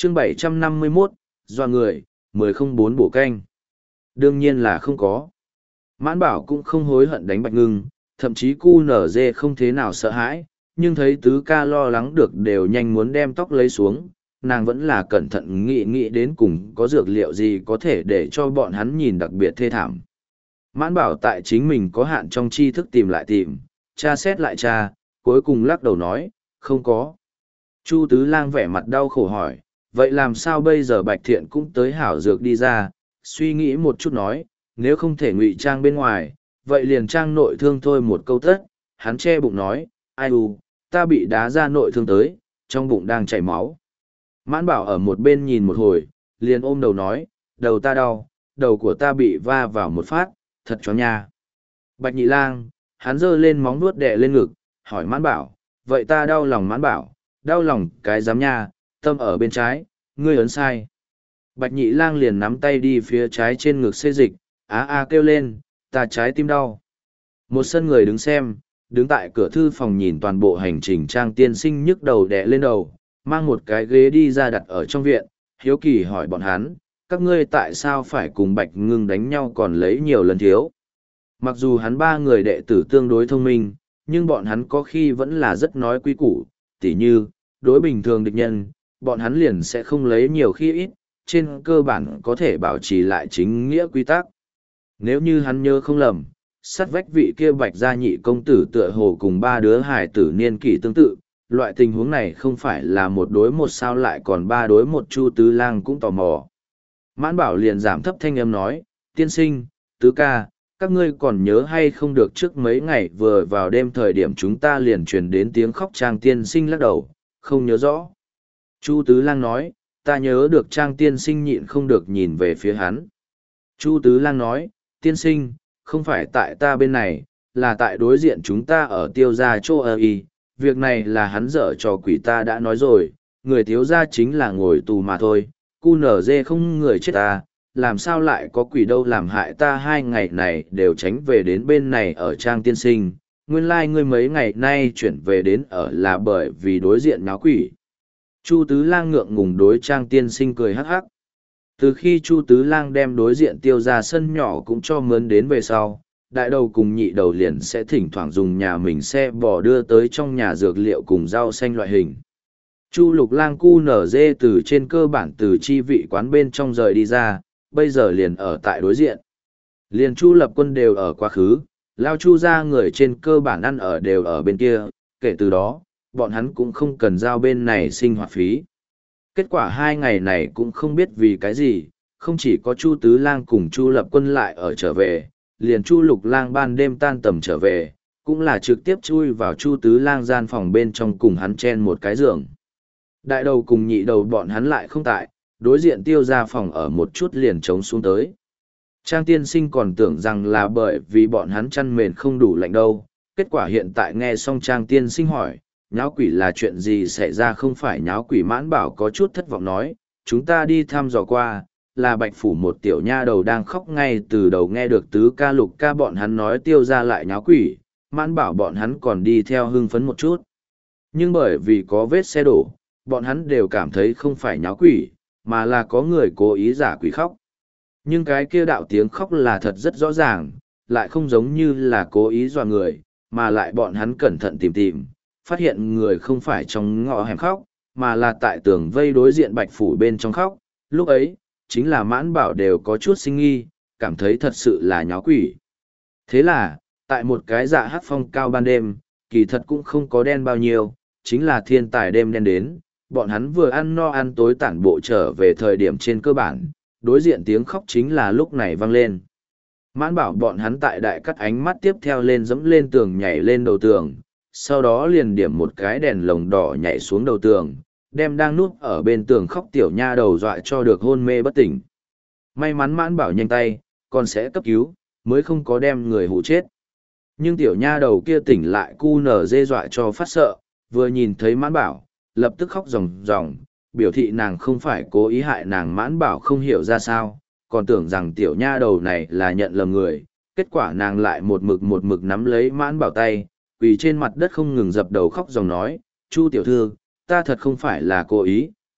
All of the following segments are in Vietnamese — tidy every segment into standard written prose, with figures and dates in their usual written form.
chương 751, doa người, 1004 bổ canh. Đương nhiên là không có. Mãn Bảo cũng không hối hận đánh Bạch Ngưng, thậm chí cu nở dê không thế nào sợ hãi, nhưng thấy tứ ca lo lắng được đều nhanh muốn đem tóc lấy xuống, nàng vẫn là cẩn thận nghĩ đến cùng có dược liệu gì có thể để cho bọn hắn nhìn đặc biệt thê thảm. Mãn Bảo tại chính mình có hạn trong tri thức tìm lại tìm, tra xét lại tra, cuối cùng lắc đầu nói, không có. Chu Tứ Lang vẻ mặt đau khổ hỏi, vậy làm sao bây giờ Bạch Thiện cũng tới hảo dược đi ra, suy nghĩ một chút nói, nếu không thể ngụy trang bên ngoài, vậy liền trang nội thương thôi một câu tất, hắn che bụng nói, ai u, ta bị đá ra nội thương tới, trong bụng đang chảy máu. Mãn Bảo ở một bên nhìn một hồi, liền ôm đầu nói, đầu ta đau, đầu của ta bị va vào một phát, thật chó nha. Bạch Nhị Lang, hắn giơ lên móng nuốt đè lên ngực, hỏi Mãn Bảo, vậy ta đau lòng. Mãn Bảo, đau lòng cái giám nha, tâm ở bên trái, ngươi ấn sai. Bạch Nhị Lang liền nắm tay đi phía trái trên ngực xê dịch, kêu lên, ta trái tim đau. Một sân người đứng xem, đứng tại cửa thư phòng nhìn toàn bộ hành trình Trang Tiên Sinh nhức đầu đè lên đầu, mang một cái ghế đi ra đặt ở trong viện, hiếu kỳ hỏi bọn hắn, các ngươi tại sao phải cùng Bạch Ngưng đánh nhau còn lấy nhiều lần thiếu. Mặc dù hắn ba người đệ tử tương đối thông minh, nhưng bọn hắn có khi vẫn là rất nói quý củ, tỉ như, đối bình thường địch nhân, bọn hắn liền sẽ không lấy nhiều khi ít, trên cơ bản có thể bảo trì lại chính nghĩa quy tắc. Nếu như hắn nhớ không lầm, sát vách vị kia Bạch gia nhị công tử tựa hồ cùng ba đứa hải tử niên kỷ tương tự, loại tình huống này không phải là một đối một sao lại còn ba đối một. Chu Tứ Lang cũng tò mò. Mãn Bảo liền giảm thấp thanh âm nói, tiên sinh, tứ ca, các ngươi còn nhớ hay không được trước mấy ngày vừa vào đêm thời điểm chúng ta liền truyền đến tiếng khóc. Trang tiên sinh lắc đầu, không nhớ rõ. Chu Tứ Lang nói, ta nhớ được. Trang tiên sinh nhịn không được nhìn về phía hắn. Chu Tứ Lang nói, tiên sinh, không phải tại ta bên này, là tại đối diện chúng ta ở Tiêu gia chỗ ở y, việc này là hắn dở trò quỷ, ta đã nói rồi, người thiếu gia chính là ngồi tù mà thôi, cu nở dê không người chết ta, làm sao lại có quỷ đâu làm hại ta 2 ngày này đều tránh về đến bên này ở. Trang tiên sinh, nguyên lai ngươi mấy ngày nay chuyển về đến ở là bởi vì đối diện náo quỷ. Chu Tứ Lang ngượng ngùng đối Trang tiên sinh cười hắc hắc. Từ khi Chu Tứ Lang đem đối diện Tiêu gia sân nhỏ cũng cho mướn đến về sau, đại đầu cùng nhị đầu liền sẽ thỉnh thoảng dùng nhà mình xe bò đưa tới trong nhà dược liệu cùng rau xanh loại hình. Chu Lục Lang cu nở dê từ trên cơ bản từ chi vị quán bên trong rời đi ra, bây giờ liền ở tại đối diện. Liền Chu Lập Quân đều ở quá khứ, lao Chu ra người trên cơ bản ăn ở đều ở bên kia, kể từ đó, bọn hắn cũng không cần giao bên này sinh hoạt phí. Kết quả 2 ngày này cũng không biết vì cái gì, không chỉ có Chu Tứ Lang cùng Chu Lập Quân lại ở trở về, liền Chu Lục Lang ban đêm tan tầm trở về, cũng là trực tiếp chui vào Chu Tứ Lang gian phòng bên trong cùng hắn chen một cái giường. Đại đầu cùng nhị đầu bọn hắn lại không tại, đối diện Tiêu gia phòng ở một chút liền trống xuống tới. Trang tiên sinh còn tưởng rằng là bởi vì bọn hắn chăn mền không đủ lạnh đâu, kết quả hiện tại nghe xong Trang tiên sinh hỏi, nháo quỷ là chuyện gì xảy ra. Không phải nháo quỷ. Mãn Bảo có chút thất vọng nói, chúng ta đi thăm dò qua, là Bạch phủ một tiểu nha đầu đang khóc, ngay từ đầu nghe được tứ ca lục ca bọn hắn nói Tiêu gia lại nháo quỷ, Mãn Bảo bọn hắn còn đi theo hưng phấn một chút. Nhưng bởi vì có vết xe đổ, bọn hắn đều cảm thấy không phải nháo quỷ, mà là có người cố ý giả quỷ khóc. Nhưng cái kia đạo tiếng khóc là thật rất rõ ràng, lại không giống như là cố ý dọa người, mà lại bọn hắn cẩn thận tìm, phát hiện người không phải trong ngõ hẻm khóc, mà là tại tường vây đối diện Bạch phủ bên trong khóc. Lúc ấy, chính là Mãn Bảo đều có chút sinh nghi, cảm thấy thật sự là nháo quỷ. Thế là, tại một cái dạ hát phong cao ban đêm, kỳ thật cũng không có đen bao nhiêu, chính là thiên tài đêm đen đến, bọn hắn vừa ăn no ăn tối tản bộ trở về thời điểm trên cơ bản, đối diện tiếng khóc chính là lúc này vang lên. Mãn Bảo bọn hắn tại đại cắt ánh mắt tiếp theo lên dẫm lên tường nhảy lên đầu tường, sau đó liền điểm một cái đèn lồng đỏ nhảy xuống đầu tường, đem đang núp ở bên tường khóc tiểu nha đầu dọa cho được hôn mê bất tỉnh. May mắn Mãn Bảo nhanh tay, còn sẽ cấp cứu, mới không có đem người hụ chết. Nhưng tiểu nha đầu kia tỉnh lại cu nở dê dọa cho phát sợ, vừa nhìn thấy Mãn Bảo, lập tức khóc ròng ròng, biểu thị nàng không phải cố ý hại nàng. Mãn Bảo không hiểu ra sao, còn tưởng rằng tiểu nha đầu này là nhận lầm người, kết quả nàng lại một mực nắm lấy Mãn Bảo tay, quỳ trên mặt đất không ngừng dập đầu khóc ròng nói, Chu tiểu thư, ta thật không phải là cố ý,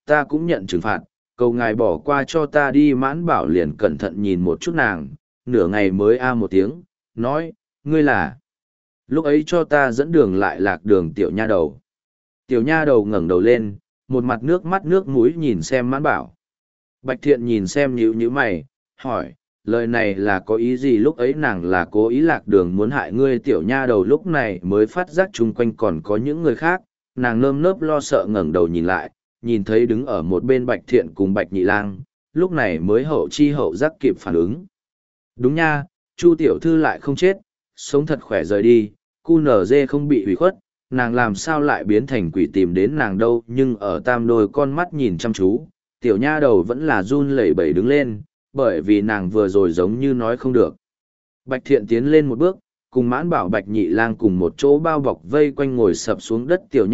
ta cũng nhận trừng phạt, cầu ngài bỏ qua cho ta đi. Mãn bảo liền cẩn thận nhìn một chút nàng, nửa ngày mới a một tiếng, nói, ngươi là. Lúc ấy cho ta dẫn đường lại lạc đường tiểu nha đầu. Tiểu nha đầu ngẩng đầu lên, một mặt nước mắt nước mũi nhìn xem mãn bảo. Bạch thiện nhìn xem nhíu mày, hỏi, lời này là có ý gì? Lúc ấy nàng là cố ý lạc đường muốn hại ngươi. Tiểu nha đầu lúc này mới phát giác chung quanh còn có những người khác, nàng nơm nớp lo sợ ngẩng đầu nhìn lại, nhìn thấy đứng ở một bên Bạch thiện cùng Bạch nhị lang, lúc này mới hậu chi hậu giác kịp phản ứng. Đúng nha, Chu tiểu thư lại không chết, sống thật khỏe rời đi, cu nở dê không bị hủy khuất, nàng làm sao lại biến thành quỷ tìm đến nàng đâu. Nhưng ở tam đôi con mắt nhìn chăm chú, tiểu nha đầu vẫn là run lẩy bẩy đứng lên, bởi vì nàng vừa rồi giống như nói không được. Bạch thiện tiến lên một bước, cùng mãn bảo Bạch nhị lang cùng một chỗ bao bọc vây quanh ngồi sập xuống đất tiểu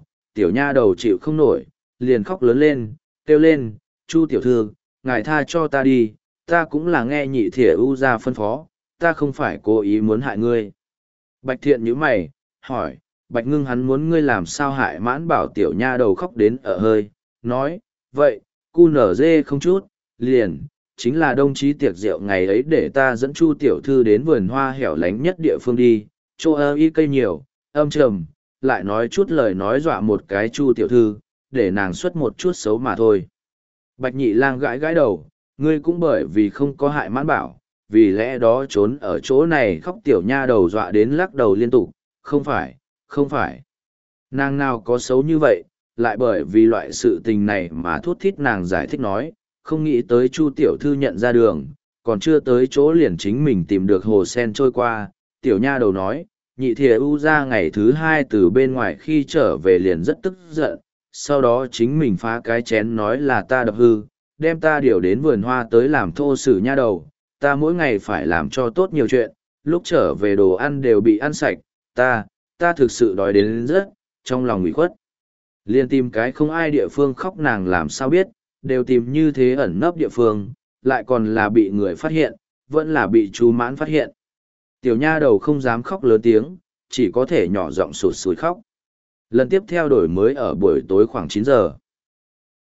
nha đầu chịu không nổi, liền khóc lớn lên, kêu lên, Chu tiểu thư, ngài tha cho ta đi, ta cũng là nghe nhị thỉa u ra phân phó, ta không phải cố ý muốn hại ngươi. Bạch thiện nhíu mày, hỏi, Bạch ngưng hắn muốn ngươi làm sao hại? Mãn bảo tiểu nha đầu khóc đến ở hơi, nói, vậy, cu nở dê không chút, liền, chính là đồng chí tiệc rượu ngày ấy để ta dẫn Chu tiểu thư đến vườn hoa hẻo lánh nhất địa phương đi, chỗ y cây nhiều, âm trầm, lại nói chút lời nói dọa một cái Chu tiểu thư, để nàng xuất một chút xấu mà thôi. Bạch nhị lang gãi gãi đầu, ngươi cũng bởi vì không có hại mãn bảo, vì lẽ đó trốn ở chỗ này khóc. Tiểu nha đầu dọa đến lắc đầu liên tục, không phải, không phải. Nàng nào có xấu như vậy, lại bởi vì loại sự tình này mà thút thít. Nàng giải thích nói, không nghĩ tới Chu tiểu thư nhận ra đường, còn chưa tới chỗ liền chính mình tìm được hồ sen trôi qua. Tiểu nha đầu nói, nhị thìa u ra ngày thứ hai từ bên ngoài khi trở về liền rất tức giận, sau đó chính mình phá cái chén nói là ta đập hư, đem ta điều đến vườn hoa tới làm thô sử. Nha đầu, ta mỗi ngày phải làm cho tốt nhiều chuyện, lúc trở về đồ ăn đều bị ăn sạch, ta thực sự đói đến rất, trong lòng ủy khuất. Liên tìm cái không ai địa phương khóc. Nàng làm sao biết, đều tìm như thế ẩn nấp địa phương, lại còn là bị người phát hiện, vẫn là bị chú mãn phát hiện. Tiểu nha đầu không dám khóc lớn tiếng, chỉ có thể nhỏ giọng sụt sùi khóc. Lần tiếp theo đổi mới ở buổi tối khoảng 9 giờ.